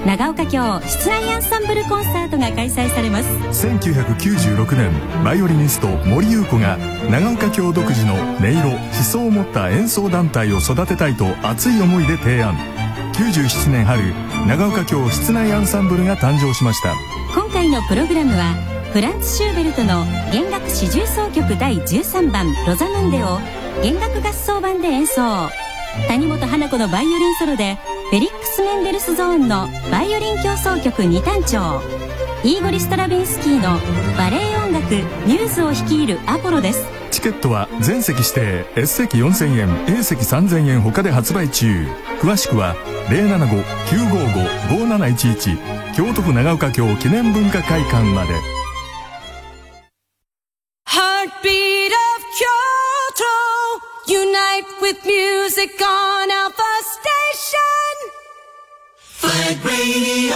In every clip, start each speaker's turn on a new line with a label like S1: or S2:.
S1: 長岡京室内アンサンブルコンサートが開催されます。
S2: 1996年バイオリニスト森優子が長岡京独自の音色思想を持った演奏団体を育てたいと熱い思いで提案。97年春、長岡京室内アンサンブルが誕生しました。
S1: 今回のプログラムはフランツ・シューベルトの弦楽四重奏曲第13番ロザムンデを弦楽合奏版で演奏。谷本花子のバイオリンソロでフェリックス・メンデルスゾーンのバイオリン協奏曲2単調、イーゴリ・ストラヴィンスキーのバレエ音楽ミューズを率いるアポロです。
S2: チケットは全席指定 S 席4000円 A 席3000円他で発売中。詳しくは 075-955-5711 京都府長岡京記念文化会館まで。
S3: Heartbeat of Kyoto, unite with music on Alpha Station, Flag Radio。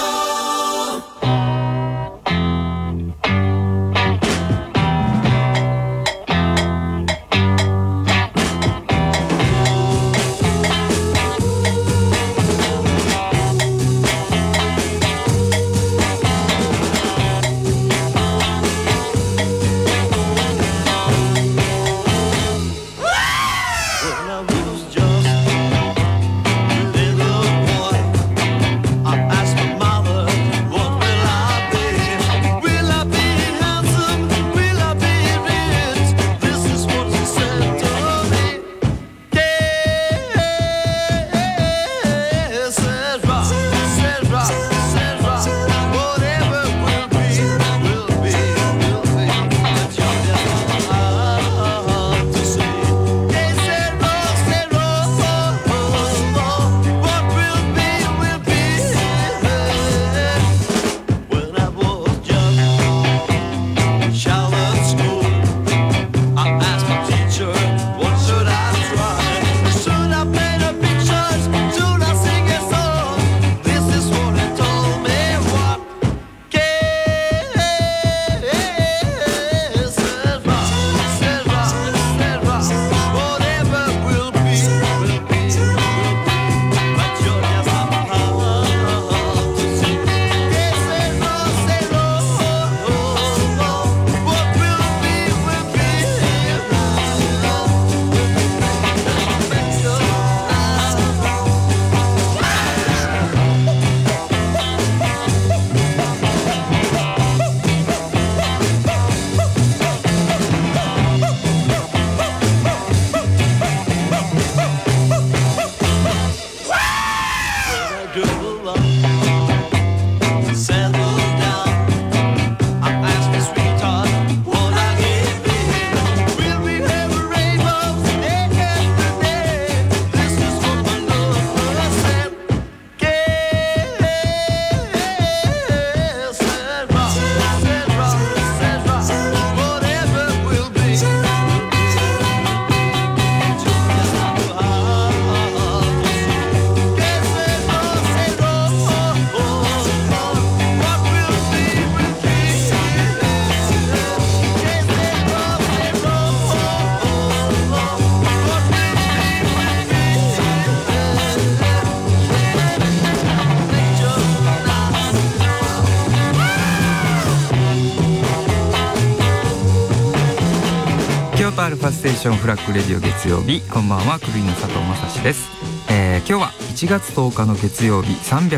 S4: アルファステーションフラッグレディオ月曜日、こんばんは、クルリの佐藤正史です。今日は1月10日の月曜日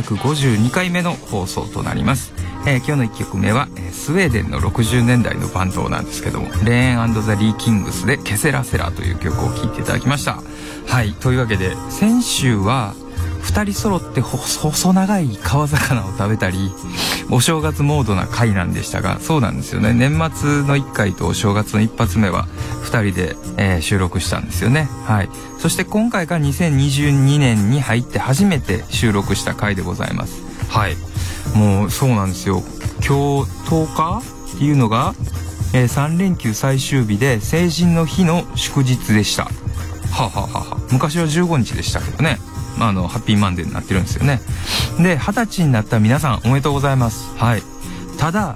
S4: 352回目の放送となります。今日の1曲目はスウェーデンの60年代のバンドなんですけども、レーン&ザ・リー・キングスでケセラセラという曲を聴いていただきました。はい、というわけで先週は2人揃って細長い川魚を食べたりお正月モードな回なんでしたが、そうなんですよね。年末の1回とお正月の一発目は2人で、収録したんですよね。はい。そして今回が2022年に入って初めて収録した回でございます。はい。もうそうなんですよ。今日10日っていうのが、3連休最終日で成人の日の祝日でした。はははは。昔は15日でしたけどね。ハッピーマンデーになってるんですよね。で、20歳になった皆さんおめでとうございます。はい。ただ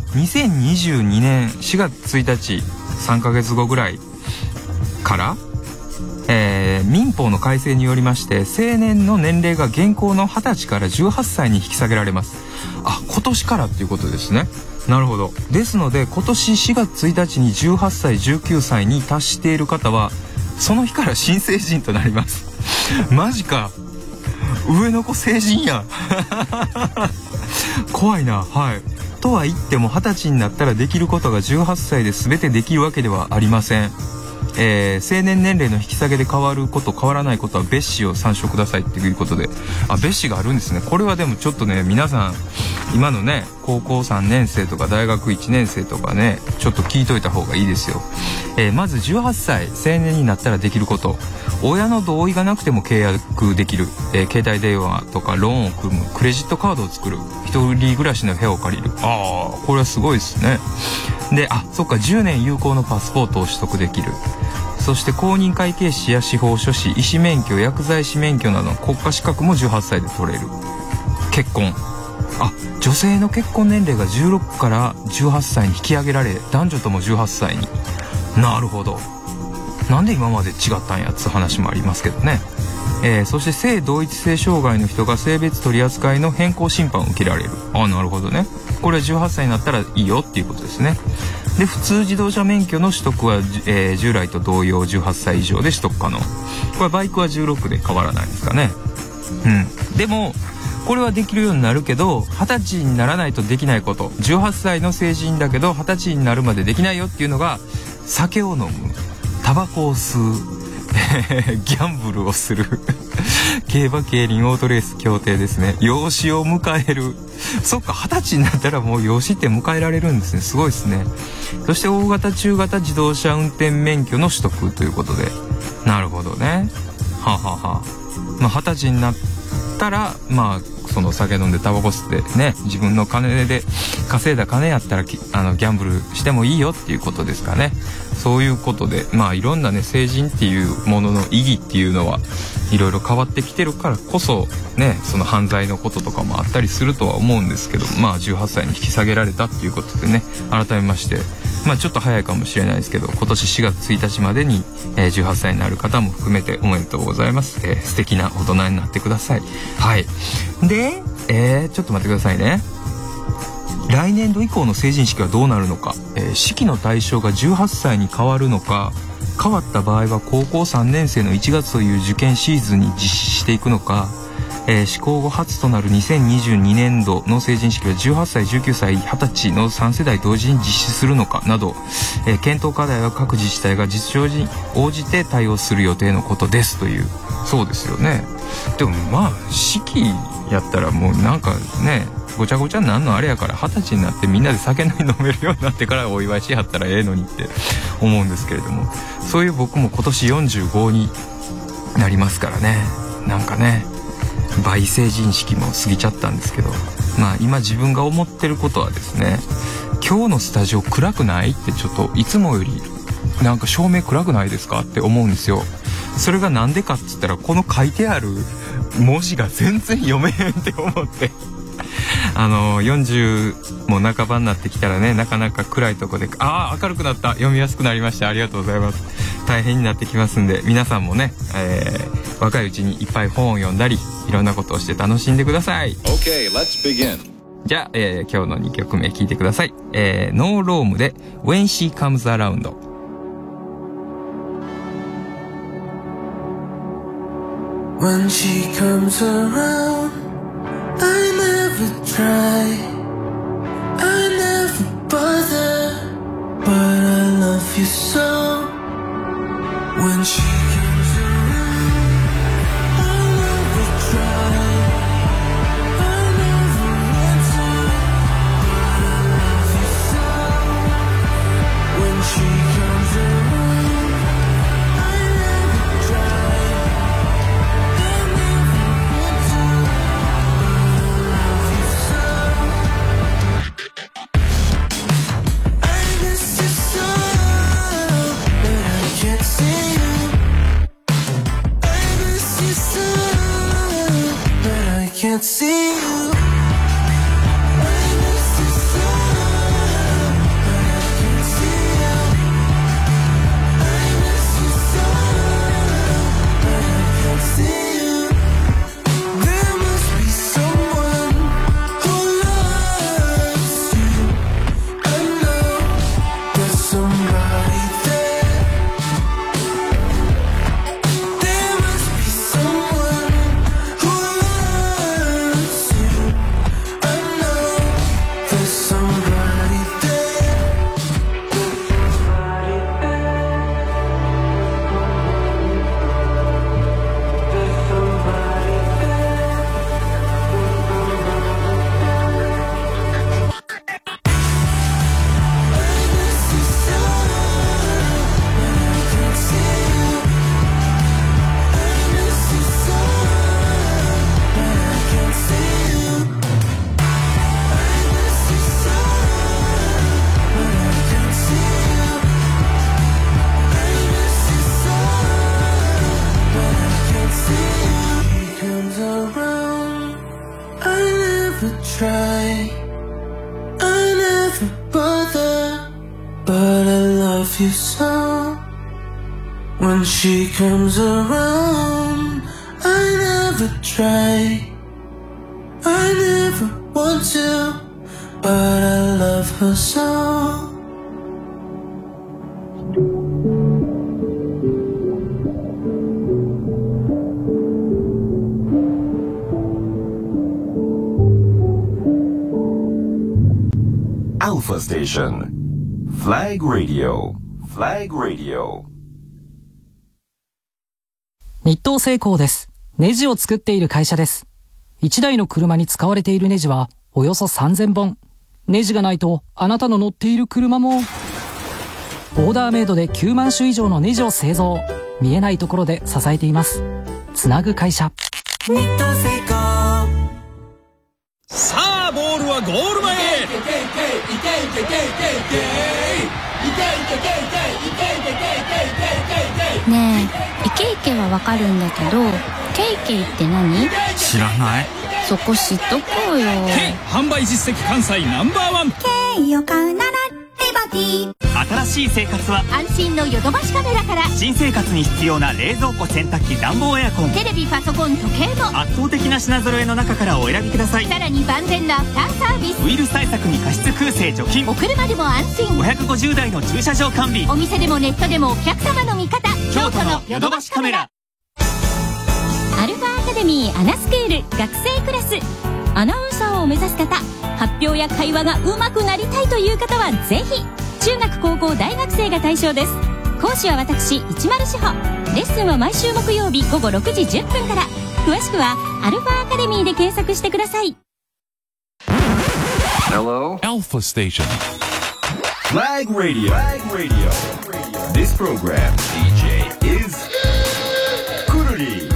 S4: 2022年4月1日3ヶ月後ぐらいから、 民法の改正によりまして成年の年齢が現行の20歳から18歳に引き下げられます。今年からっていうことですね。なるほど。ですので今年4月1日に18歳19歳に達している方はその日から新成人となりますマジか、上の子成人や怖いな。とは言っても20歳になったらできることが18歳で全てできるわけではありません。成年年齢の引き下げで変わること変わらないことは別紙を参照くださいっていうことで、別紙があるんですね。これはでもちょっとね、皆さん今のね高校3年生とか大学1年生とかね、ちょっと聞いといた方がいいですよ。まず18歳成年になったらできること、親の同意がなくても契約できる、携帯電話とかローンを組む、クレジットカードを作る、一人暮らしの部屋を借りる。これはすごいですね。で、そっか、10年有効のパスポートを取得できる。そして公認会計士や司法書士、医師免許、薬剤師免許などの国家資格も18歳で取れる。結婚、女性の結婚年齢が16から18歳に引き上げられ、男女とも18歳に。なるほど。なんで今まで違ったんやつ話もありますけどね。そして性同一性障害の人が性別取扱いの変更審判を受けられる。なるほどね。これは18歳になったらいいよっていうことですね。で、普通自動車免許の取得は、従来と同様18歳以上で取得可能。これバイクは16で変わらないですかね。でもこれはできるようになるけど、20歳にならないとできないこと、18歳の成人だけど20歳になるまでできないよっていうのが、酒を飲む、タバコを吸うギャンブルをする競馬競輪オートレース協定ですね。養子を迎える。そっか、20歳になったらもう養子って迎えられるんですね。すごいですね。そして大型中型自動車運転免許の取得ということで。なるほどね。20歳になったらその酒飲んでタバコ吸ってね、自分の金で稼いだ金やったらギャンブルしてもいいよっていうことですかね。そういうことで、いろんなね、成人っていうものの意義っていうのはいろいろ変わってきてるからこそね、その犯罪のこととかもあったりするとは思うんですけど、18歳に引き下げられたっていうことでね、改めましてちょっと早いかもしれないですけど、今年4月1日までに、18歳になる方も含めておめでとうございます。素敵な大人になってください。で、ちょっと待ってくださいね。来年度以降の成人式はどうなるのか、式の対象が18歳に変わるのか、変わった場合は高校3年生の1月という受験シーズンに実施していくのか、施行後初となる2022年度の成人式は18歳、19歳、20歳の3世代同時に実施するのかなど、検討課題は各自治体が実情に応じて対応する予定のことですという。そうですよね。でも式やったらもうなんかね、ごちゃごちゃになんのあれやから、20歳になってみんなで酒飲めるようになってからお祝いしはったらええのにって思うんですけれども、そういう僕も今年45になりますからね。なんかね、倍成人式も過ぎちゃったんですけど、今自分が思ってることはですね、今日のスタジオ暗くないってちょっといつもよりなんか照明暗くないですかって思うんですよ。それがなんでかって言ったら、この書いてある文字が全然読めへんって思って40も半ばになってきたらね、なかなか暗いとこで明るくなった、読みやすくなりました。ありがとうございます。大変になってきますんで、皆さんもね、若いうちにいっぱい本を読んだり、いろんなことをして楽しんでください。
S5: Okay, let's begin.
S4: じゃあ、今日の2曲目聴いてください。ノーロームで When She Comes Around。
S6: When she comes around, I never try, I never bother, but I love you so. When she comes around, I never try, I never answer, but I love you so. When she comes around, I never try, I miss you so, but I can't see you. try, I never bother, but I love you so. When she comes around, I never try, I never want to, but I love her so.
S5: Alpha Station Flag Radio Flag Radio
S7: 日東製鋼です。ネジを作っている会社です。1台の車に使われているネジはおよそ3000本。ネジがないとあなたの乗っている車も。オーダーメイドで9万種以上のネジを製造。見えないところで支えています。つなぐ会社。
S6: 日東製鋼。
S8: さあボールはゴール前へ。
S9: ねえ、イケイケはわかるんだけど、ケイケイって何？
S8: 知らない。
S9: そこ知っとこうよ。
S8: ケイ販売実績関西Ｎｏ.1。
S9: ケイを買うならリバティ。
S10: 新しい生活は
S9: 安心のヨドバシカメラから。
S10: 新生活に必要な冷蔵庫、洗濯機、暖房、エアコン、
S9: テレビ、パソコン、時計も
S10: 圧倒的な品揃えの中からお選びください。
S9: さらに万全なアフターサービス。
S10: ウイルス対策に加湿空清除菌。
S9: お車でも安心。
S10: 550台の駐車場完備。
S9: お店でもネットでもお客様の味方。
S10: 京都のヨドバシカメラ。
S1: アルファアカデミーアナスクール学生クラス。アナウンサーを目指す方、発表や会話が上手くなりたいという方はぜひ。中学高校大学生が対象です。講師は私一丸志保。レッスンは毎週木曜日午後6時10分から。詳しくはアルファアカデミーで検索してください。
S5: Hello
S2: Alpha Station
S5: Flag Radio This program DJ is Kururi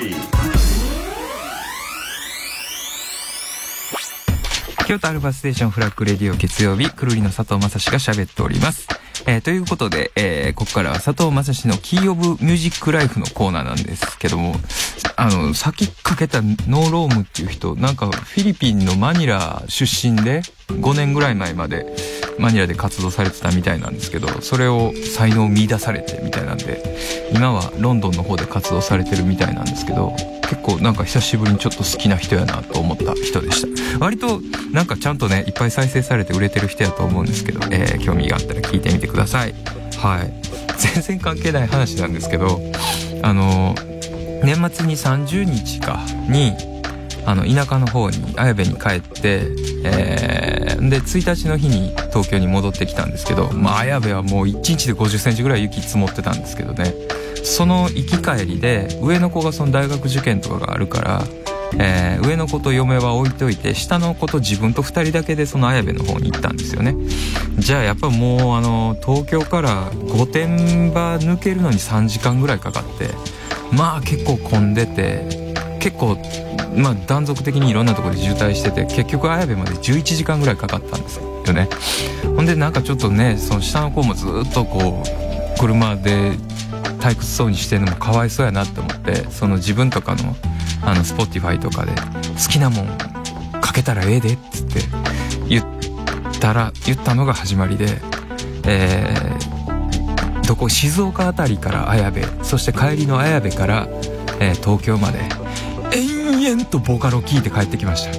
S4: 京都アルファステーションフラッグレディオ月曜日、くるりの佐藤正史が喋っております。ということで、ここからは佐藤正史のキーオブミュージックライフのコーナーなんですけども、さっきかけたノーロームっていう人、なんかフィリピンのマニラ出身で5年ぐらい前までマニラで活動されてたみたいなんですけど、それを才能を見出されてみたいなんで、今はロンドンの方で活動されてるみたいなんですけど、結構なんか久しぶりにちょっと好きな人やなと思った人でした。割となんかちゃんとね、いっぱい再生されて売れてる人やと思うんですけど、興味があったら聞いてみてください。はい。全然関係ない話なんですけど、年末に30日かに田舎の方に綾部に帰って、で1日の日に東京に戻ってきたんですけど、綾部はもう1日で50センチぐらい雪積もってたんですけどね、その行き帰りで上の子がその大学受験とかがあるから、上の子と嫁は置いといて、下の子と自分と2人だけでその綾部の方に行ったんですよね。じゃあやっぱもう東京から御殿場抜けるのに3時間ぐらいかかって、結構混んでて、結構断続的にいろんなところで渋滞してて、結局綾部まで11時間ぐらいかかったんですよね。ほんでなんかちょっとね、その下の子もずっとこう車で退屈そうにしてるのもかわいそうやなって思って、その自分とかのSpotify とかで好きなもんかけたらええでっつって言ったのが始まりで、静岡あたりから綾部、そして帰りの綾部から、東京まで延々とボカロ聴いて帰ってきました。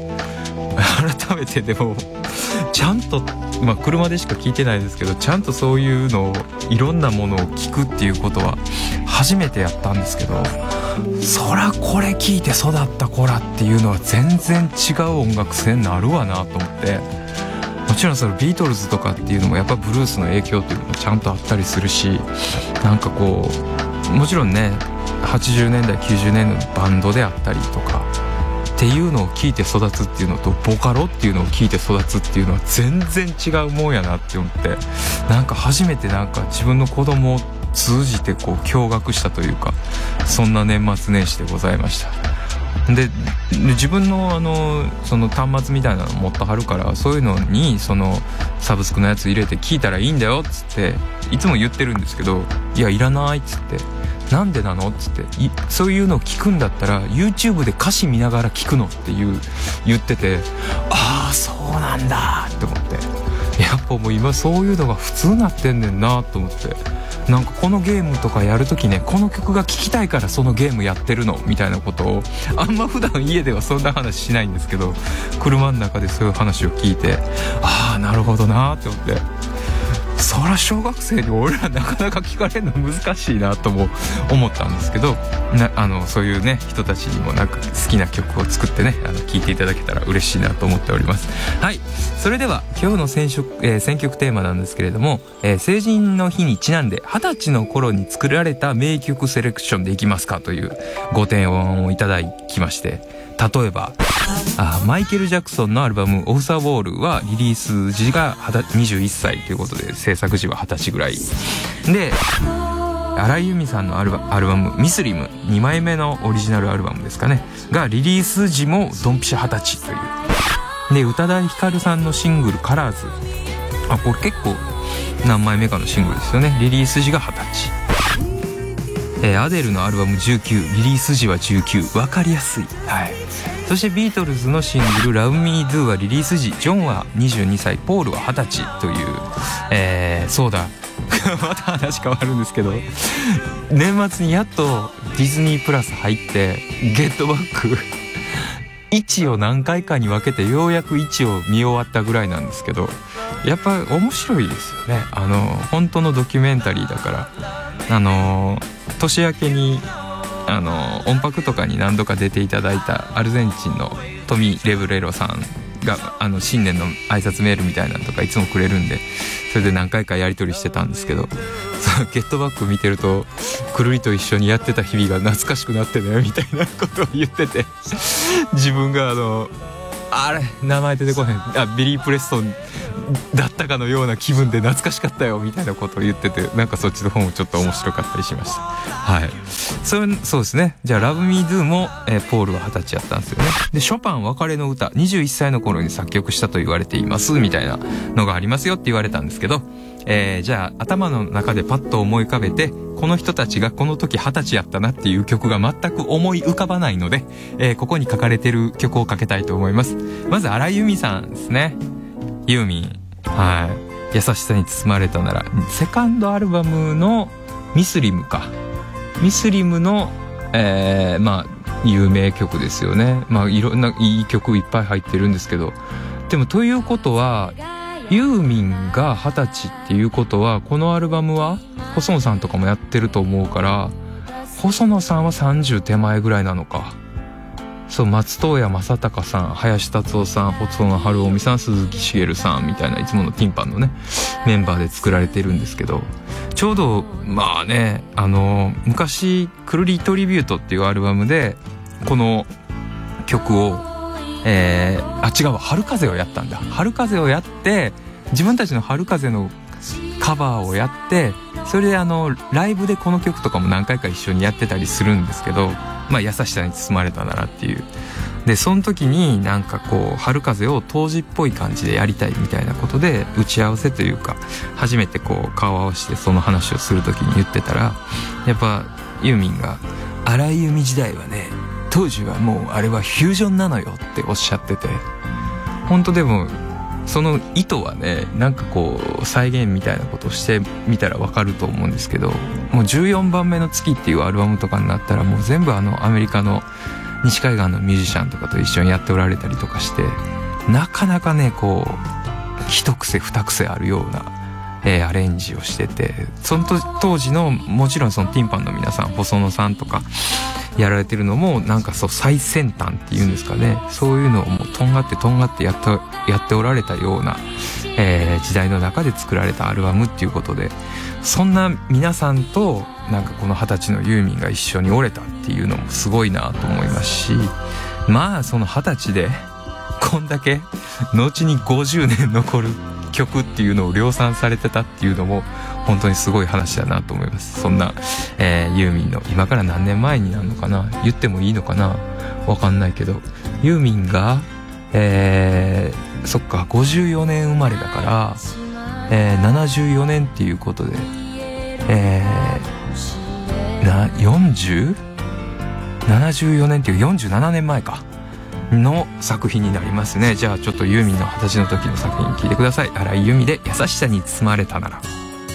S4: 改めてでもちゃんと、車でしか聞いてないですけど、ちゃんとそういうのをいろんなものを聞くっていうことは初めてやったんですけど、そらこれ聞いて育った子らっていうのは全然違う音楽性になるわなと思って、もちろんそのビートルズとかっていうのもやっぱブルースの影響っていうのもちゃんとあったりするし、なんかこうもちろんね80年代90年代のバンドであったりとかっていうのを聞いて育つっていうのと、ボカロっていうのを聞いて育つっていうのは全然違うもんやなって思って、なんか初めてなんか自分の子供を通じてこう驚愕したというか、そんな年末年始でございました。で自分のその端末みたいなの持ってはるから、そういうのにそのサブスクのやつ入れて聞いたらいいんだよっつっていつも言ってるんですけど、いやいらないっつって、なんでなのっつって、そういうのを聞くんだったら YouTube で歌詞見ながら聞くのって言ってて、ああそなんだって思って、やっぱもう今そういうのが普通になってんねんなと思って、なんかこのゲームとかやるときね、この曲が聴きたいからそのゲームやってるのみたいなことを、あんま普段家ではそんな話しないんですけど、車の中でそういう話を聞いて、ああなるほどなって思って、そら小学生に俺らなかなか聞かれるの難しいなとも思ったんですけど、そういうね人たちにもなんか好きな曲を作ってね聴いていただけたら嬉しいなと思っております。はい、それでは今日の選曲テーマなんですけれども、成人の日にちなんで20歳の頃に作られた名曲セレクションでいきますかというご提案をいただきまして、例えばマイケル・ジャクソンのアルバムオフ・ザ・ウォールはリリース時が21歳ということで、制作時は20歳ぐらいで、荒井由実さんのアルバムミスリム2枚目のオリジナルアルバムですかねがリリース時もドンピシャ20歳というで、宇多田ヒカルさんのシングルカラーズ、これ結構何枚目かのシングルですよね。リリース時が20歳。アデルのアルバム19、リリース時は19、分かりやすい。はい。そしてビートルズのシングル Love Me Do はリリース時、ジョンは22歳、ポールは20歳という、そうだまた話変わるんですけど、年末にやっとディズニープラス入ってゲットバック1を何回かに分けてようやく1を見終わったぐらいなんですけど、やっぱ面白いですよね。本当のドキュメンタリーだから、年明けに音泊とかに何度か出ていただいたアルゼンチンのトミ・レブレロさんが新年の挨拶メールみたいなのとかいつもくれるんで、それで何回かやり取りしてたんですけど、そのゲットバック見てるとくるりと一緒にやってた日々が懐かしくなってねみたいなことを言ってて、自分があれ名前出てこへん、ビリー・プレストンだったかのような気分で懐かしかったよみたいなことを言ってて、なんかそっちの方もちょっと面白かったりしました。はい、そうですね。じゃあ Love Me Do も、ポールは20歳やったんですよね。でショパン別れの歌21歳の頃に作曲したと言われていますみたいなのがありますよって言われたんですけど、じゃあ頭の中でパッと思い浮かべて、この人たちがこの時20歳やったなっていう曲が全く思い浮かばないので、ここに書かれてる曲をかけたいと思います。まず荒井由実さんですね。ユーミン、はい、優しさに包まれたなら、セカンドアルバムのミスリムの、有名曲ですよね。いろんないい曲いっぱい入ってるんですけど、でもということはユーミンが20歳っていうことは、このアルバムは細野さんとかもやってると思うから、細野さんは30手前ぐらいなのか。そう、松任谷正隆さん、林達夫さん、細野晴臣さん、鈴木茂さんみたいないつものティンパンのねメンバーで作られてるんですけど、ちょうど昔くるりトリビュートっていうアルバムでこの曲を違うわ、春風をやったんだ。春風をやって自分たちの春風のカバーをやって、それでライブでこの曲とかも何回か一緒にやってたりするんですけど、優しさに包まれたならっていう。でその時になんかこう春風を当時っぽい感じでやりたいみたいなことで打ち合わせというか、初めてこう顔を合わせてその話をする時に言ってたら、やっぱユーミンが荒井由実時代はね、当時はもうあれはフュージョンなのよっておっしゃってて、本当でもその意図はね、なんかこう再現みたいなことをしてみたらわかると思うんですけど、もう14番目の月っていうアルバムとかになったらもう全部アメリカの西海岸のミュージシャンとかと一緒にやっておられたりとかして、なかなかねこう一癖二癖あるような、アレンジをしてて、その当時のもちろんそのティンパンの皆さん、細野さんとかやられてるのもなんかそう最先端っていうんですかね、そういうのをもうとんがってやっておられたような、時代の中で作られたアルバムっていうことで、そんな皆さんとなんかこの20歳のユーミンが一緒に折れたっていうのもすごいなと思いますし、その20歳でこんだけ後に50年残る曲っていうのを量産されてたっていうのも本当にすごい話だなと思います。そんな、ユーミンの今から何年前になるのかな、言ってもいいのかな、わかんないけど、ユーミンが、そっか54年生まれだから、74年っていうことで、74年っていう47年前かの作品になりますね。じゃあちょっとユーミンの20歳の時の作品聴いてください。荒井由実で優しさに包まれたなら。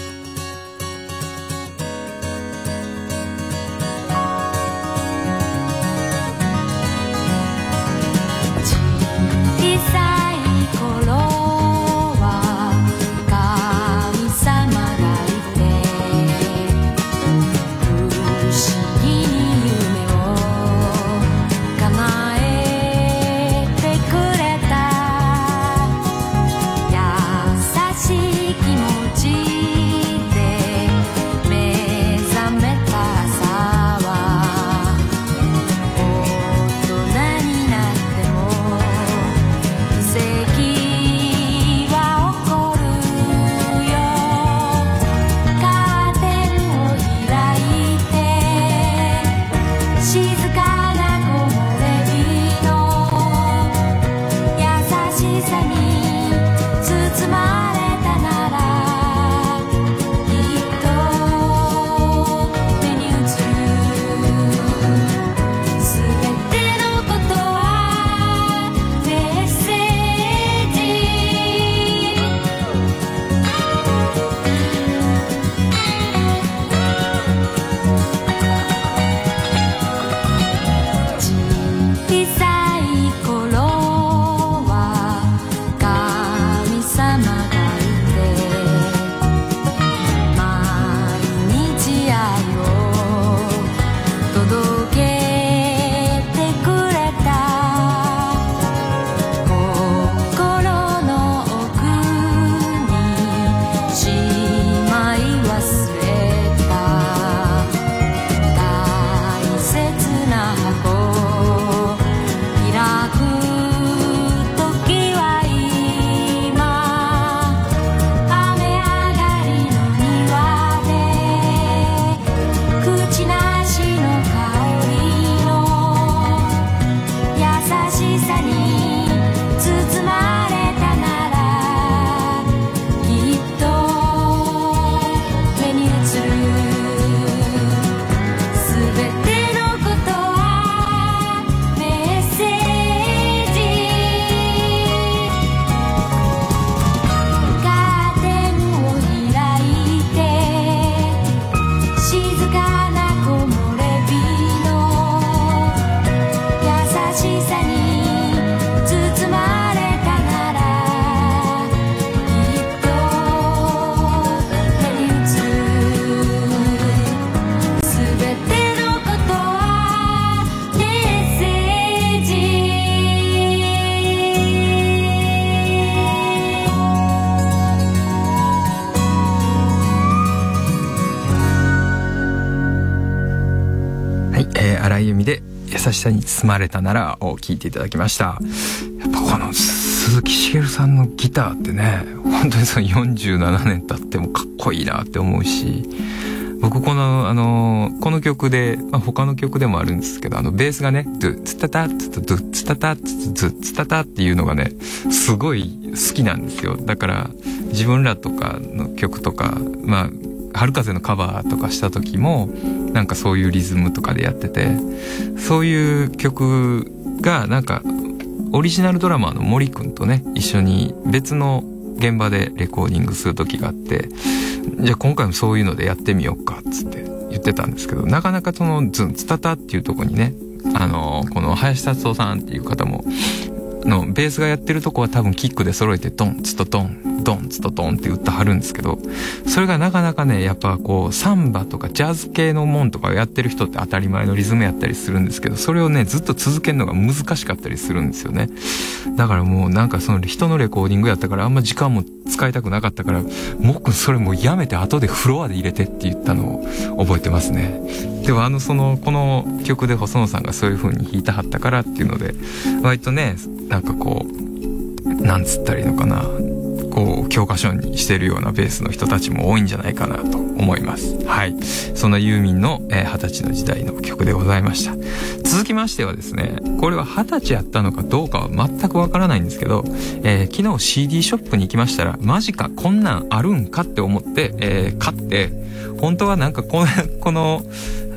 S4: 荒井由実で優しさに包まれたならを聴いていただきました。やっぱこの鈴木茂さんのギターってね、本当にその47年経ってもかっこいいなって思うし、僕この曲で、他の曲でもあるんですけど、ベースがね、ドゥツタタツドゥツタタツドゥツタタっていうのがね、すごい好きなんですよ。だから自分らとかの曲とか、春風のカバーとかした時もなんかそういうリズムとかでやってて、そういう曲がなんかオリジナルドラマーの森くんとね一緒に別の現場でレコーディングする時があって、じゃあ今回もそういうのでやってみようかっつって言ってたんですけど、なかなかそのズンツタタっていうところにね、この林達夫さんっていう方ものベースがやってるとこは多分キックで揃えてドンツとドンドンツとドンって打ってはるんですけど、それがなかなかねやっぱこうサンバとかジャズ系のもんとかやってる人って当たり前のリズムやったりするんですけど、それをねずっと続けるのが難しかったりするんですよね。だからもうなんかその人のレコーディングやったからあんま時間も使いたくなかったから、もっくんそれもうやめて後でフロアで入れてって言ったのを覚えてますね。ではこの曲で細野さんがそういう風に弾いたはったからっていうので割とねなんかこうなんつったらいいのかな、こう教科書にしてるようなベースの人たちも多いんじゃないかなと思います。はい、そんなユーミンの20歳の時代の曲でございました。続きましてはですね、これは20歳やったのかどうかは全くわからないんですけど、昨日 CD ショップに行きましたらマジかこんなんあるんかって思って、買って、本当はなんかこの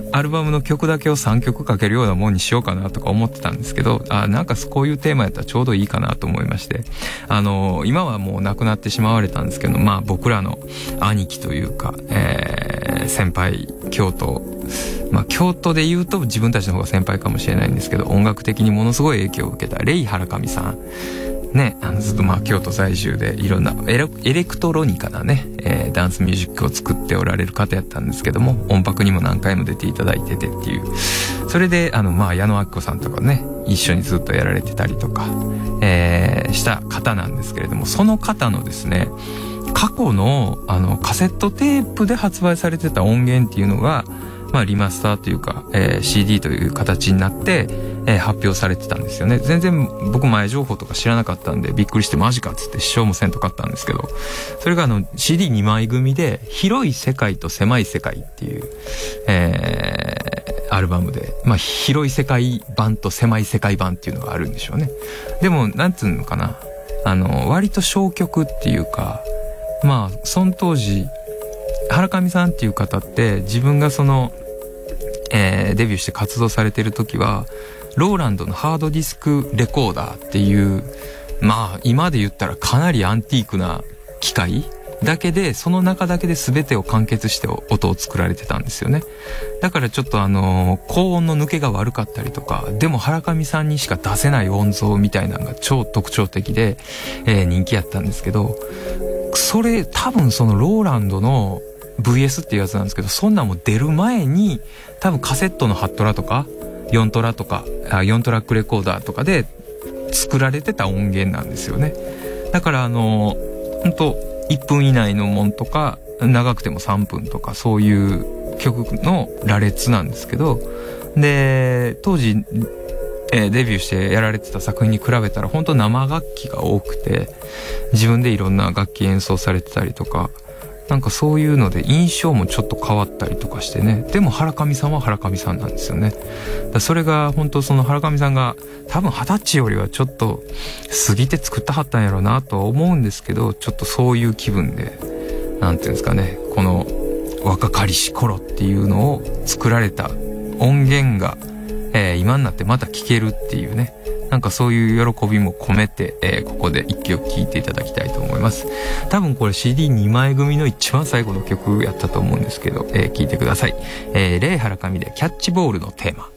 S4: アルバムの曲だけを3曲かけるようなもんにしようかなとか思ってたんですけど、なんかこういうテーマやったらちょうどいいかなと思いまして、今はもう亡くなってしまわれたんですけど、僕らの兄貴というか、先輩、京都で言うと自分たちの方が先輩かもしれないんですけど、音楽的にものすごい影響を受けたレイ・ハラカミさんね、ずっと京都在住でいろんなエレクトロニカなね、ダンスミュージックを作っておられる方やったんですけども、音楽にも何回も出ていただいててっていう、それで矢野明子さんとかね一緒にずっとやられてたりとか、した方なんですけれども、その方のですね過去のカセットテープで発売されてた音源っていうのがリマスターというか、CD という形になって、発表されてたんですよね。全然僕前情報とか知らなかったんでびっくりしてマジかっつって視聴もせんと買ったんですけど、それがCD2 枚組で広い世界と狭い世界っていう、アルバムで、広い世界版と狭い世界版っていうのがあるんでしょうね。でもなんつうのかな、割と小曲っていうか、その当時原上さんっていう方って自分がデビューして活動されてる時はローランドのハードディスクレコーダーっていう今で言ったらかなりアンティークな機械だけで、その中だけで全てを完結して音を作られてたんですよね。だからちょっと高音の抜けが悪かったりとか、でも原上さんにしか出せない音像みたいなのが超特徴的で、人気やったんですけど、それ多分そのローランドのVS っていうやつなんですけど、そんなも出る前に多分カセットの8トラとか4トラとか4トラックレコーダーとかで作られてた音源なんですよね。だから本当1分以内のもんとか長くても3分とかそういう曲の羅列なんですけど、で当時、デビューしてやられてた作品に比べたら本当生楽器が多くて、自分でいろんな楽器演奏されてたりとか、なんかそういうので印象もちょっと変わったりとかしてね。でも原上さんは原上さんなんですよね。それが本当その原上さんが多分20歳よりはちょっと過ぎて作ったはったんやろうなとは思うんですけど、ちょっとそういう気分で、なんていうんですかね、この若かりし頃っていうのを作られた音源が、今になってまた聴けるっていうね、なんかそういう喜びも込めて、ここで一曲聴いていただきたいと思います。多分これ CD2 枚組の一番最後の曲やったと思うんですけど、聴いてください。レイ・ハラカミでキャッチボールのテーマ。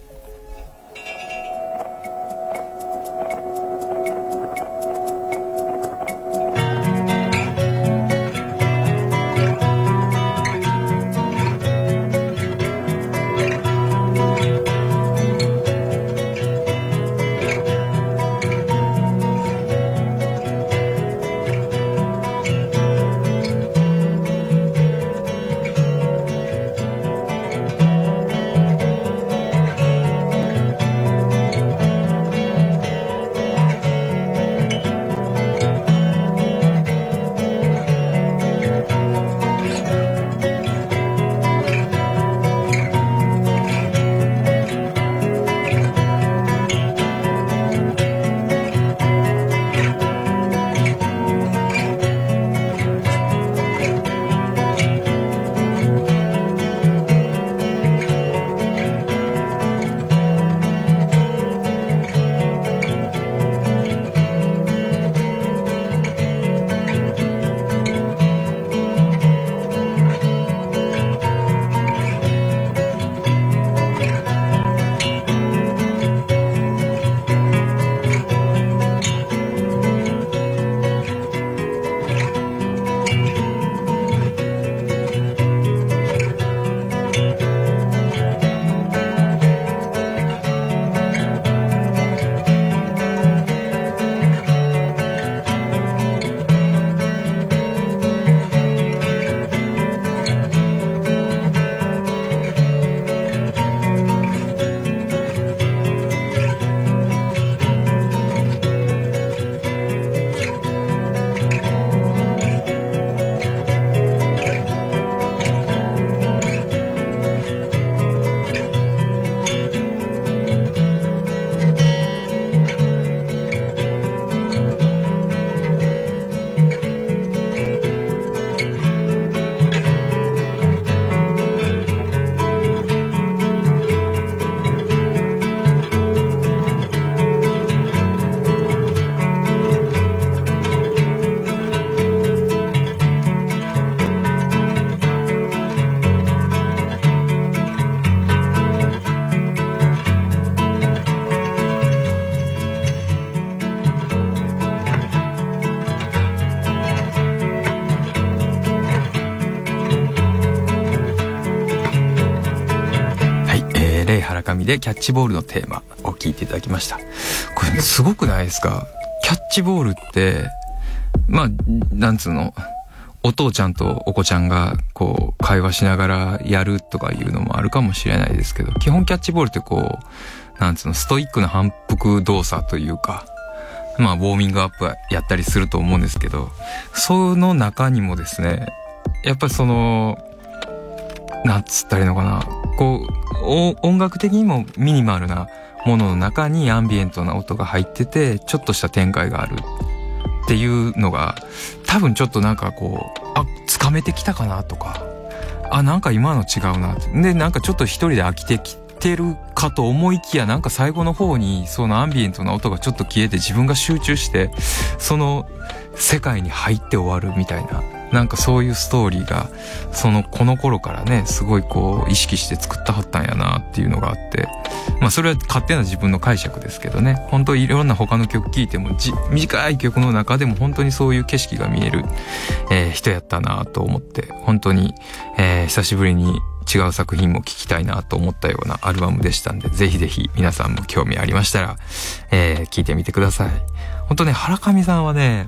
S4: 上でキャッチボールのテーマを聞いていただきました。これすごくないですか？キャッチボールってまあなんつうの、お父ちゃんとお子ちゃんがこう会話しながらやるとかいうのもあるかもしれないですけど、基本キャッチボールってこうなんつうの、ストイックな反復動作というか、まあウォーミングアップはやったりすると思うんですけど、その中にもですね、やっぱりそのなんつったらいいのかな、こう音楽的にもミニマルなものの中にアンビエントな音が入ってて、ちょっとした展開があるっていうのが多分ちょっとなんかこうつかめてきたかなとか、なんか今の違うなで、なんかちょっと一人で飽きてきてるかと思いきや、なんか最後の方にそのアンビエントな音がちょっと消えて自分が集中してその世界に入って終わるみたいな、なんかそういうストーリーがこの頃からね、すごいこう意識して作ったはったんやなっていうのがあって、まあそれは勝手な自分の解釈ですけどね、本当いろんな他の曲聴いても短い曲の中でも本当にそういう景色が見える、人やったなと思って、本当に、久しぶりに違う作品も聴きたいなと思ったようなアルバムでしたんで、ぜひぜひ皆さんも興味ありましたら、聴いてみてください。本当ね、原上さんはね、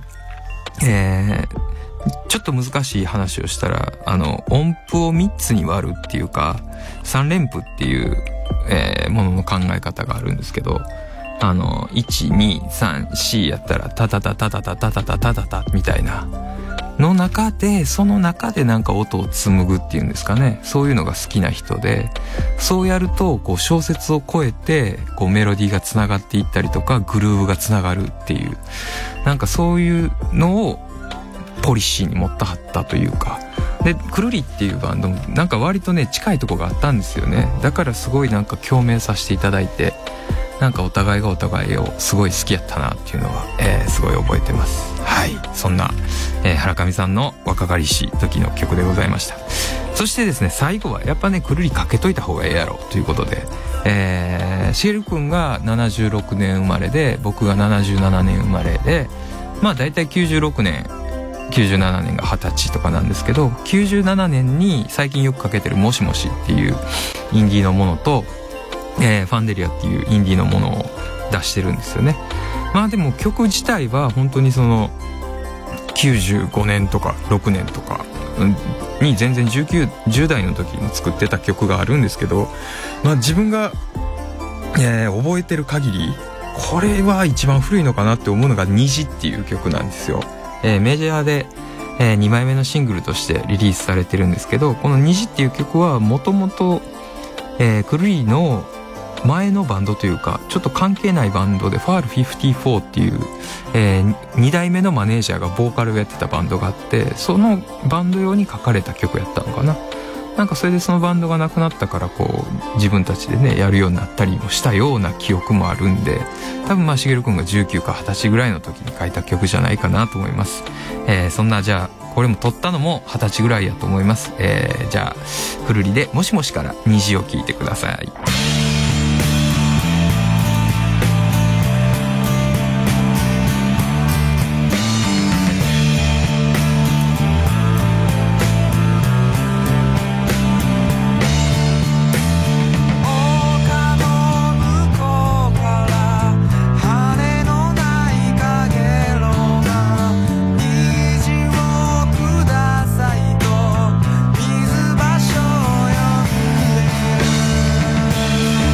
S4: ちょっと難しい話をしたら、音符を3つに割るっていうか、3連符っていう、ものの考え方があるんですけど、1、2、3、4やったら、タタタタタタタタタタタタみたいな、の中で、その中でなんか音を紡ぐっていうんですかね。そういうのが好きな人で、そうやると、こう小節を超えて、こうメロディーが繋がっていったりとか、グルーヴが繋がるっていう、なんかそういうのを、ポリシーに持ったはったというか、でくるりっていうバンドもなんか割とね近いとこがあったんですよね。だからすごいなんか共鳴させていただいて、なんかお互いがお互いをすごい好きやったなっていうのは、すごい覚えてます。はい、そんな、原上さんの若かりし時の曲でございました。そしてですね、最後はやっぱねくるりかけといた方がええやろということで、しげるくんが76年生まれで、僕が77年生まれで、まあだいたい96年97年が20歳とかなんですけど、97年に最近よくかけてるもしもしっていうインディーのものと、ファンデリアっていうインディーのものを出してるんですよね。まあでも曲自体は本当にその95年とか6年とかに全然10代の時に作ってた曲があるんですけど、まあ自分が、覚えてる限りこれは一番古いのかなって思うのが虹っていう曲なんですよ。メジャーで、2枚目のシングルとしてリリースされてるんですけど、この虹っていう曲はもともとクルリーの前のバンドというかちょっと関係ないバンドでファール54っていう、2代目のマネージャーがボーカルをやってたバンドがあって、そのバンド用に書かれた曲やったのかな。なんかそれでそのバンドがなくなったからこう自分たちでねやるようになったりもしたような記憶もあるんで、多分まあしげるくんが19か20歳ぐらいの時に書いた曲じゃないかなと思います。そんなじゃあこれも撮ったのも20歳ぐらいやと思います。じゃあくるりでもしもしから虹を聞いてください。
S6: 水場所よ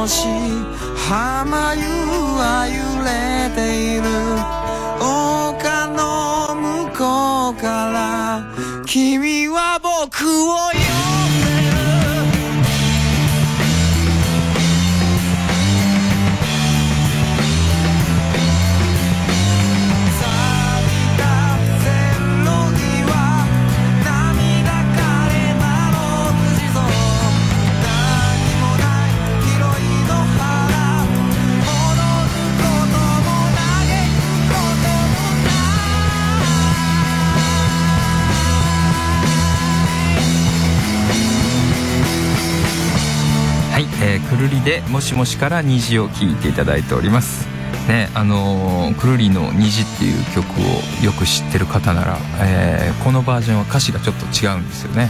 S6: のし浜湯は揺れている丘の向こうから君は僕を呼んでる
S4: くるりでもしもしから虹を聴いていただいておりますね。くるりの虹っていう曲をよく知ってる方なら、このバージョンは歌詞がちょっと違うんですよね。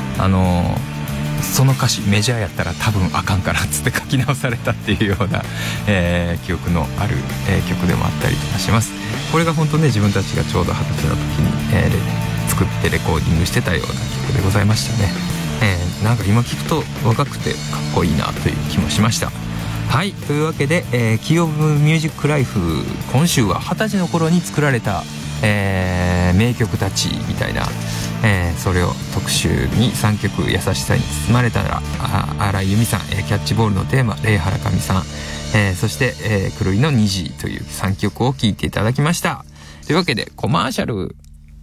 S4: その歌詞メジャーやったら多分あかんからっつって書き直されたっていうような、記憶のある、曲でもあったりとかします。これが本当ね自分たちがちょうど20歳の時に、作ってレコーディングしてたような曲でございましたね。なんか今聞くと若くてかっこいいなという気もしました。はい、というわけで、キーオブミュージックライフ、今週は20歳の頃に作られた、名曲たちみたいな、それを特集に3曲優しさに包まれたら新井由美さん、キャッチボールのテーマレイハラカミさん、そして、くるりの虹という3曲を聴いていただきました。というわけでコマーシャル。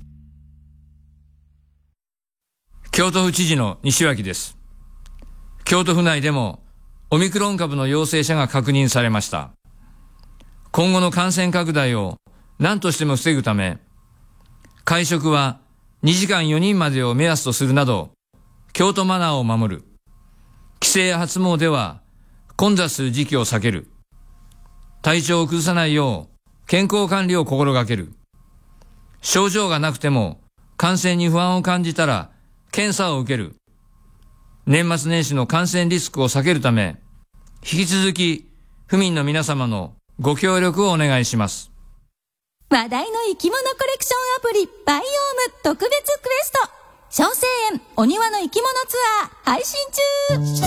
S11: 京都府知事の西脇です。京都府内でもオミクロン株の陽性者が確認されました。今後の感染拡大を何としても防ぐため、会食は2時間4人までを目安とするなど、京都マナーを守る。帰省や初詣は混雑する時期を避ける。体調を崩さないよう健康管理を心がける。症状がなくても感染に不安を感じたら検査を受ける。年末年始の感染リスクを避けるため、引き続き府民の皆様のご協力をお願いします。
S1: 話題の生き物コレクションアプリバイオーム特別クエスト小生園お庭の生き物ツアー配信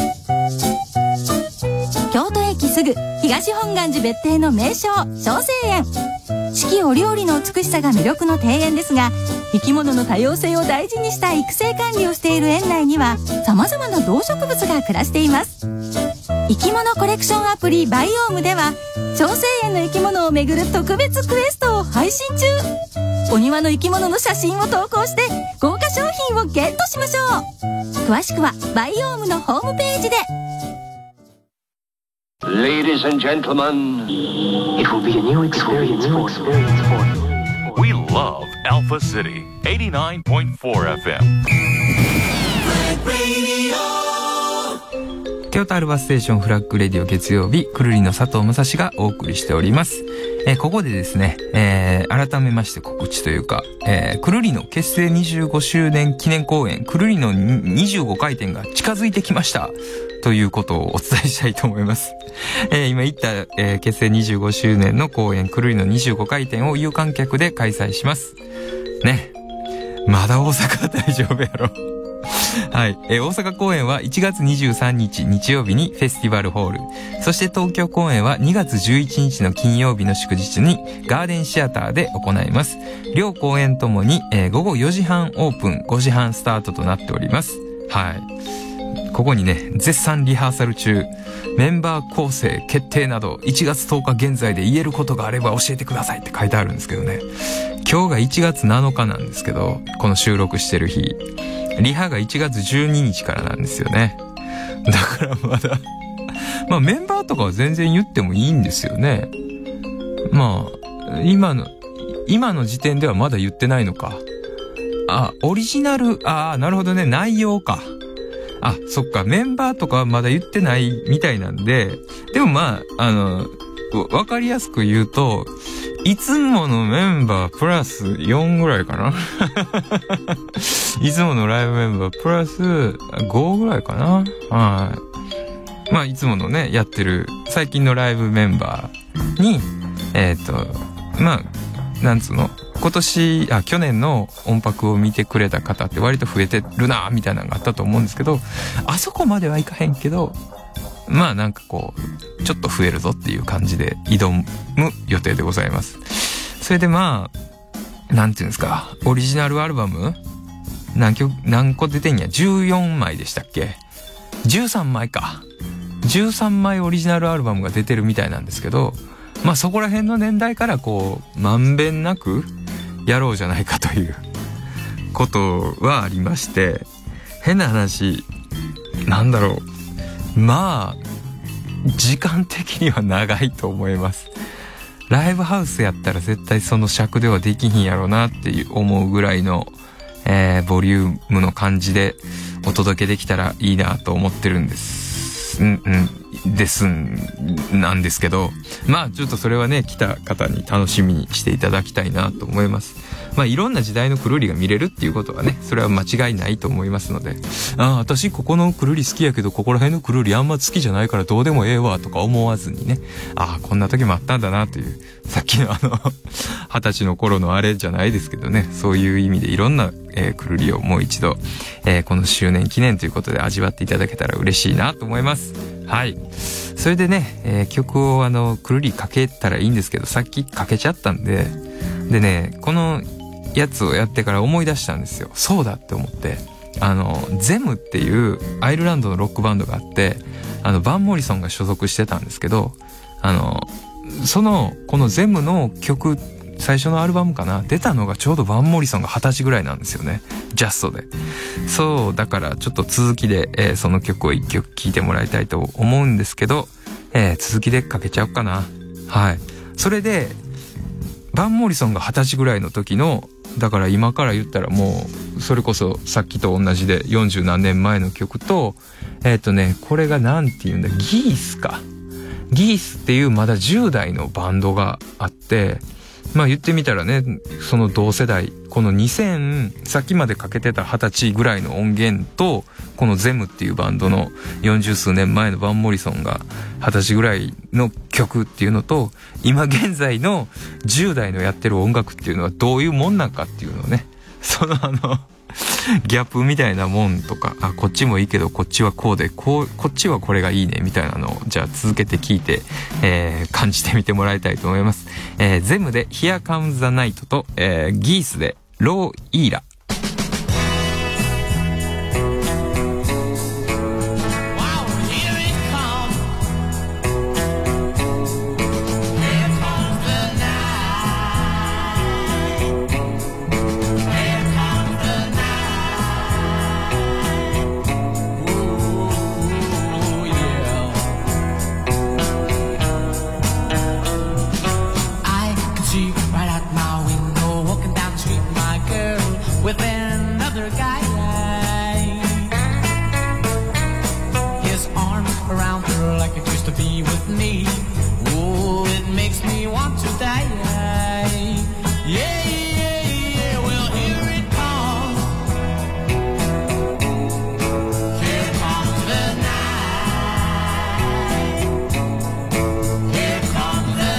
S1: 中。京都駅すぐ東本願寺別邸の名称小生園、四季折々の美しさが魅力の庭園ですが、生き物の多様性を大事にした育成管理をしている園内には様々な動植物が暮らしています。生き物コレクションアプリバイオームでは小生園の生き物をめぐる特別クエストを配信中。お庭の生き物の写真を投稿して豪華商品をゲットしましょう。詳しくはバイオームのホームページで。
S12: Ladies and gentlemen, it will be a new experience for you.
S13: We love Alpha City 89.4 FM.
S4: 京都アルバステーションフラッグレディオ月曜日、くるりの佐藤正史がお送りしております。ここでですね、改めまして告知というか、くるりの結成25周年記念公演くるりの25回転が近づいてきましたということをお伝えしたいと思います。今言った、結成25周年の公演くるりの25回転を有観客で開催しますね。まだ大阪は大丈夫やろはい、大阪公演は1月23日日曜日にフェスティバルホール、そして東京公演は2月11日の金曜日の祝日にガーデンシアターで行います。両公演ともに、午後4時半オープン、5時半スタートとなっております。はい、ここにね、絶賛リハーサル中、メンバー構成決定など1月10日現在で言えることがあれば教えてくださいって書いてあるんですけどね、今日が1月7日なんですけど、この収録してる日リハが1月12日からなんですよね。だからまだまあメンバーとかは全然言ってもいいんですよね。まあ今の時点ではまだ言ってないのか。オリジナル、なるほどね、内容か。そっか、メンバーとかはまだ言ってないみたいなんで、でもまあわかりやすく言うと、いつものメンバープラス4ぐらいかないつものライブメンバープラス5ぐらいかな。はい。まあいつものね、やってる最近のライブメンバーにまあなんつうの、去年の音楽を見てくれた方って割と増えてるなみたいなのがあったと思うんですけど、あそこまではいかへんけど、 まあなんかこうちょっと増えるぞっていう感じで挑む予定でございます。それでまあなんていうんですか、オリジナルアルバム何個出てんや、14枚でしたっけ、13枚か、13枚オリジナルアルバムが出てるみたいなんですけど、まあそこら辺の年代からこうまんべんなくやろうじゃないかということはありまして、変な話なんだろう、まあ時間的には長いと思います。ライブハウスやったら絶対その尺ではできひんやろうなっていう思うぐらいの、ボリュームの感じでお届けできたらいいなと思ってるんです。なんですけど、まあちょっとそれはね来た方に楽しみにしていただきたいなと思います。まあいろんな時代のくるりが見れるっていうことはね、それは間違いないと思いますので、私ここのくるり好きやけどここら辺のくるりあんま好きじゃないからどうでもええわとか思わずにね、こんな時もあったんだなという、さっきの20歳の頃のあれじゃないですけどね、そういう意味でいろんな、くるりをもう一度、この周年記念ということで味わっていただけたら嬉しいなと思います。はい。それでね、曲をくるりかけたらいいんですけど、さっきかけちゃったんで、でね、このやつをやってから思い出したんですよ。そうだって思って、ゼムっていうアイルランドのロックバンドがあって、バン・モリソンが所属してたんですけど、このゼムの曲、最初のアルバムかな、出たのがちょうどバン・モリソンが20歳ぐらいなんですよね、ジャストで。そうだからちょっと続きで、その曲を一曲聴いてもらいたいと思うんですけど、続きでかけちゃおうかな。はい。それでバン・モリソンが20歳ぐらいの時の、だから今から言ったらもうそれこそさっきと同じで40何年前の曲と、これがなんて言うんだ、ギースか、ギースっていうまだ10代のバンドがあって、まあ言ってみたらね、その同世代、このさっきまでかけてた20歳ぐらいの音源と、このゼムっていうバンドの40数年前のバン・モリソンが20歳ぐらいの曲っていうのと、今現在の10代のやってる音楽っていうのはどういうもんなんかっていうのをね、そのギャップみたいなもんとか、こっちもいいけどこっちはこうで、こっちはこれがいいねみたいなのをじゃあ続けて聞いて、感じてみてもらいたいと思います。ゼムで Here Comes the Night と、ギースでローイーラ。
S6: With another guy, his arms around her like it used to be with me. Oh, it makes me want to die. Yeah, yeah, yeah, well here it comes. Here comes the night. Here comes the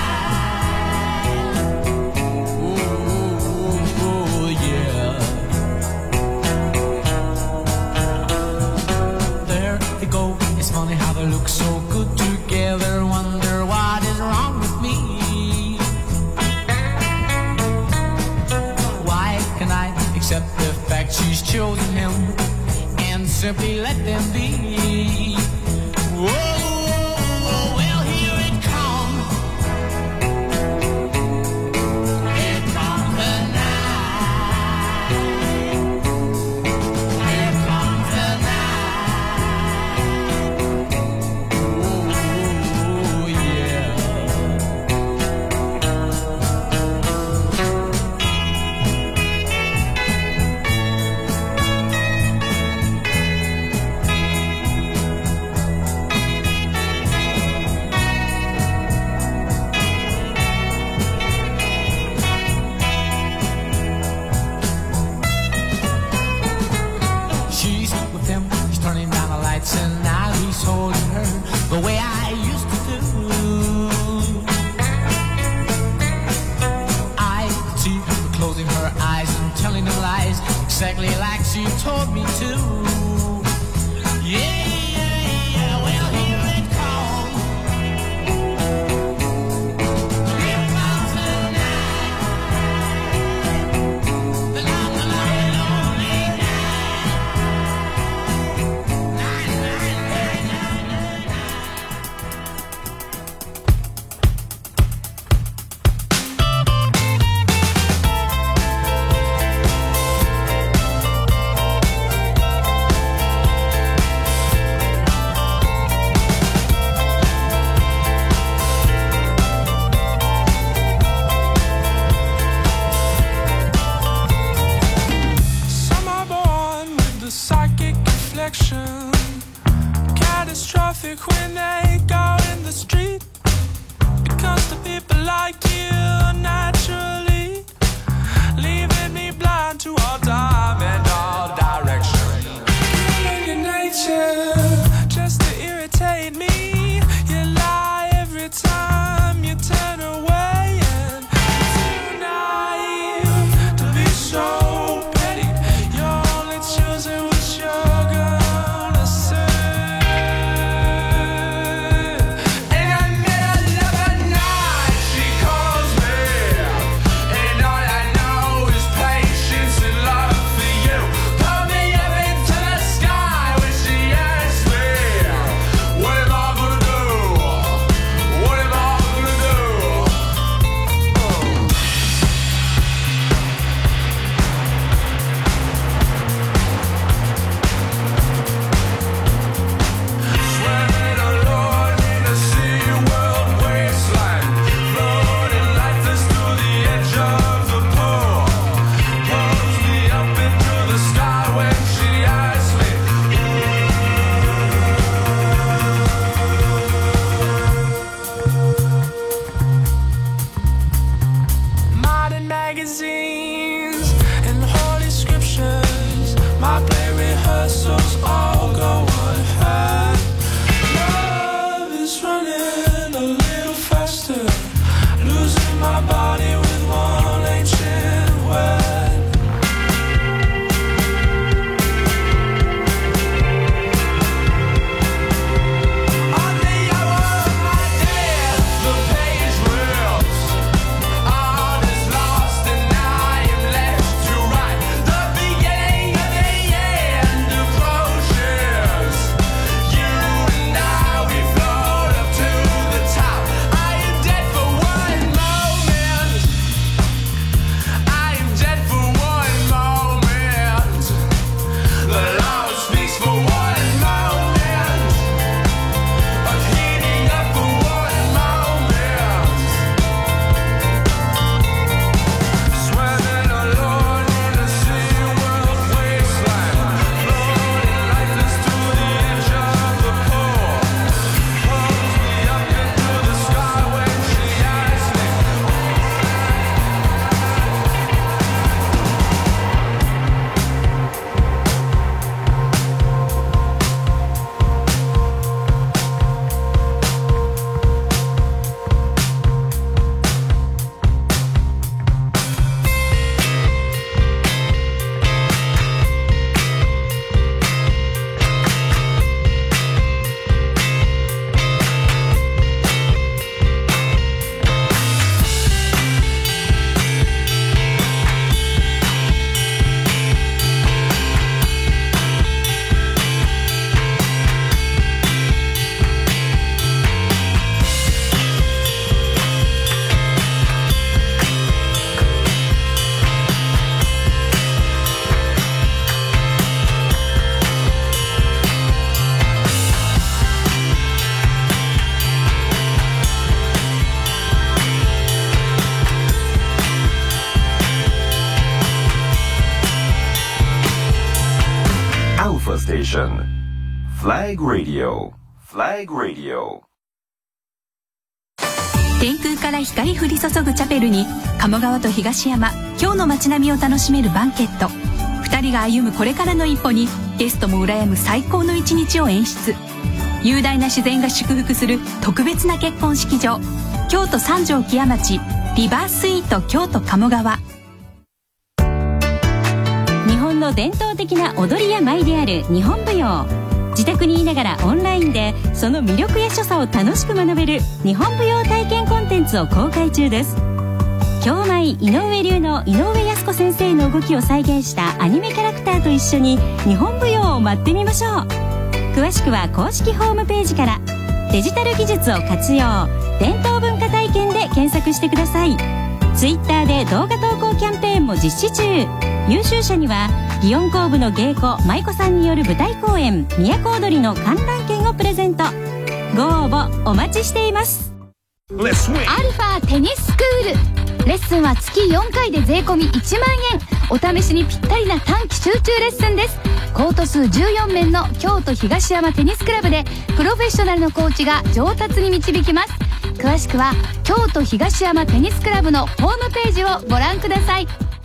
S6: night. Oh, yeah. There they go. It's funny how they look so good together. Wonder what is wrong with me. Why can I accept the fact she's chosen him and simply let them be? Whoa, well here it comes. Here comes the night. Here comes the night. Oh, yeah. direction. Catastrophic when they go in the street, because the people like you naturally, leaving me blind to all time and all direction. Killing your nature just to irritate me. You lie every time you turn away, and too naive to be so petty. You're only choosing what you're gonna say. And I met another night, she calls me, and all I know is patience and love for you. Pull me up into the sky when she asks me, what am I gonna do? What am I gonna do? Swimming alone in a SeaWorld wasteland, floating lifeless to the edge of the pool. Pulls me up into the sky when she asks me, modern magazines and holy scriptures, my play rehearsals all go ahead. Love is running a little faster, losing my body with one ancient word. On the hour of my death, the page rips. All is lost and I am left to write the beginning of the end approaches. You and I, we float up to the top. I am dead for one moment. I am dead for one moment. The Lord speaks for one moment, of heating up for one moment. Swimming alone in a SeaWorld wasteland, floating lifeless to the edge of the pool. Pulls me up into the sky when she asks me,
S5: Alpha Station. Flag Radio. Flag Radio.
S1: 天空から光降り注ぐチャペルに鴨川と東山、今日の街並みを楽しめるバンケット。2人が歩むこれからの一歩にゲストも羨む最高の一日を演出。雄大な自然が祝福する特別な結婚式場、京都三条木屋町リバースイート京都鴨川。日本の伝統的な踊りや舞である日本舞踊。自宅にいながらオンラインでその魅力や所作を楽しく学べる日本舞踊体験コンテンツを公開中です。京舞井上流の井上靖子先生の動きを再現したアニメキャラクターと一緒に日本舞踊を舞ってみましょう。詳しくは公式ホームページから。デジタル技術を活用、伝統文化体験で検索してください。ツイッターで動画投稿キャンペーンも実施中。優秀者には祇園工部の芸妓舞妓さんによる舞台公演都踊りの観覧券をプレゼント。ご応募お待ちしています。
S14: アルファテニススクール、レッスンは月4回で税込み1万円。 お試しにぴったりな短期集中レッスンです。コート数14面の京都東山テニスクラブでプロフェッショナルのコーチが上達に導きます。詳しくは京都東山テニスクラブのホームページをご覧ください。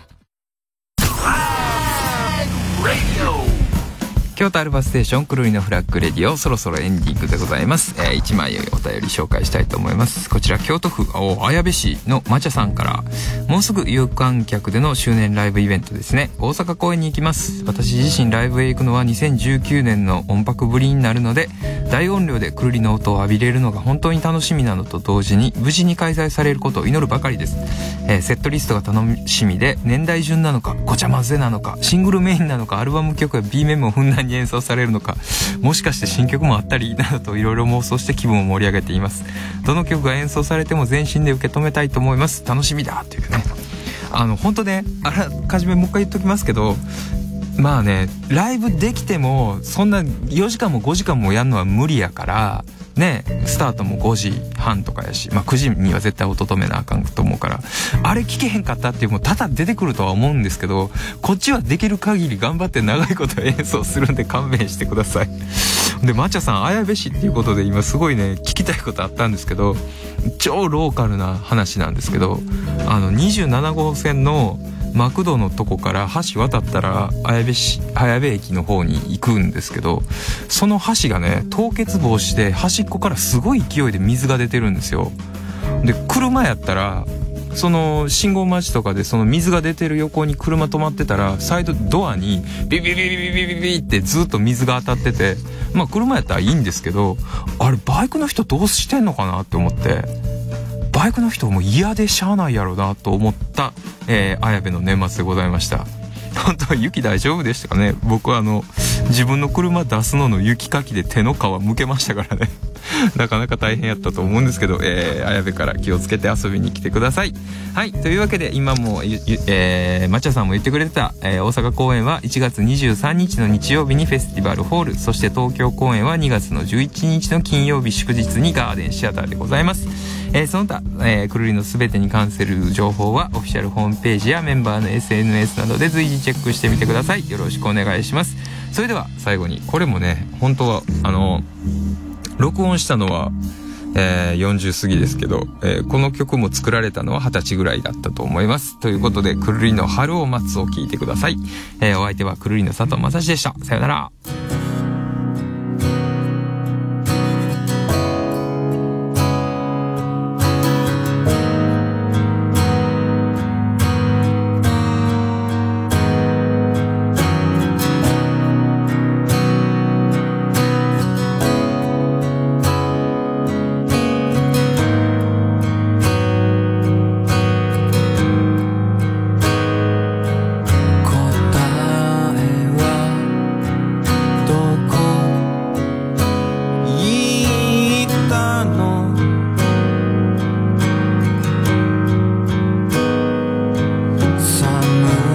S4: 京都アルファステーションくるりのフラッグレディオ、そろそろエンディングでございます。1枚お便り紹介したいと思います。こちら京都府綾部市のまちゃさんから、もうすぐ有観客での周年ライブイベントですね、大阪公演に行きます。私自身ライブへ行くのは2019年の音泊ぶりになるので、大音量でくるりの音を浴びれるのが本当に楽しみなのと同時に無事に開催されることを祈るばかりです。セットリストが楽しみで、年代順なのかごちゃ混ぜなのかシングルメインなのかアルバム曲や B 面もふんだんに演奏されるのか、もしかして新曲もあったりなどといろいろ妄想して気分を盛り上げています。どの曲が演奏されても全身で受け止めたいと思います。楽しみだというね、本当ね、あらかじめもう一回言っときますけど、まあね、ライブできてもそんな4時間も5時間もやるのは無理やからね、スタートも5時半とかやし、9時には絶対音止めなあかんと思うから、あれ聞けへんかったっていう、もう多々出てくるとは思うんですけど、こっちはできる限り頑張って長いこと演奏するんで勘弁してください。で、まちゃさん綾部市っていうことで今すごいね聞きたいことあったんですけど、超ローカルな話なんですけど、27号線のマクドのとこから橋渡ったら綾部駅の方に行くんですけど、その橋がね凍結防止で端っこからすごい勢いで水が出てるんですよ。で、車やったらその信号待ちとかでその水が出てる横に車止まってたら、サイドドアにビビビビビビビビってずっと水が当たってて、車やったらいいんですけど、あれバイクの人どうしてんのかなって思って、バイクの人も嫌でしゃあないやろなと思った綾部の年末でございました。本当は雪大丈夫でしたかね。僕は自分の車出すのの雪かきで手の皮むけましたからねなかなか大変やったと思うんですけど、綾部から気をつけて遊びに来てください。はい、というわけで今もまちゃさんも言ってくれてた、大阪公演は1月23日の日曜日にフェスティバルホール、そして東京公演は2月の11日の金曜日祝日にガーデンシアターでございます。その他、くるりのすべてに関する情報はオフィシャルホームページやメンバーの SNS などで随時チェックしてみてください。よろしくお願いします。それでは最後に、これもね本当は録音したのは、40過ぎですけど、この曲も作られたのは20歳ぐらいだったと思います。ということで、くるりの春を待つを聞いてください。お相手はくるりの佐藤正史でした。さよなら。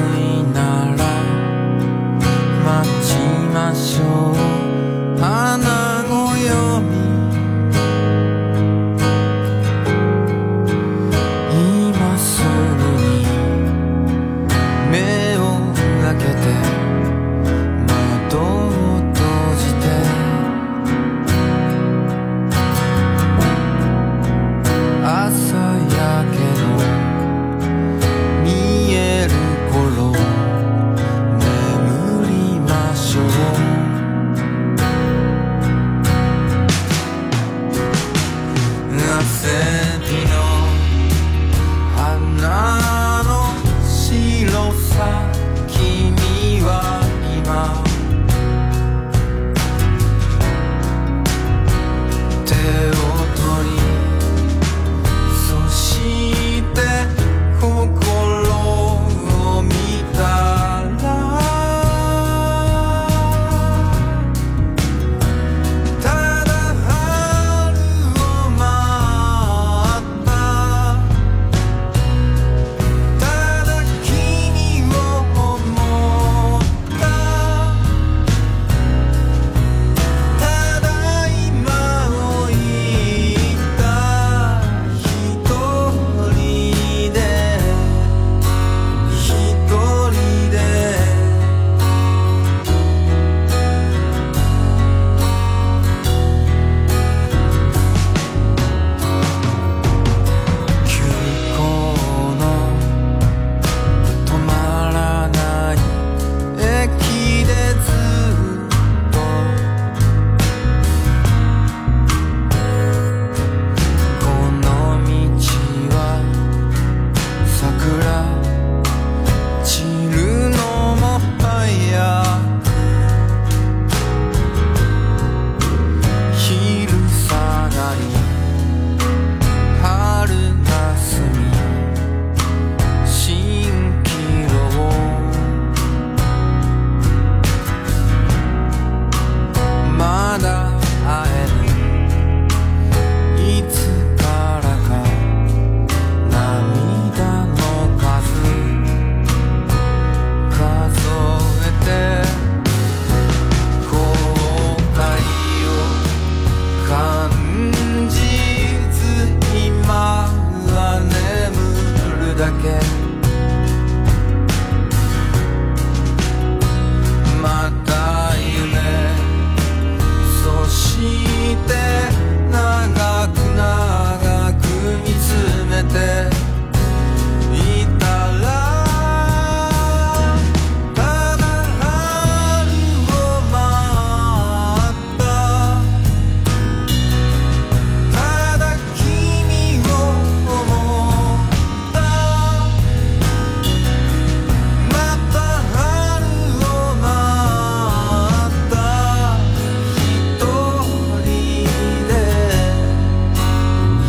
S6: 待ちましょう。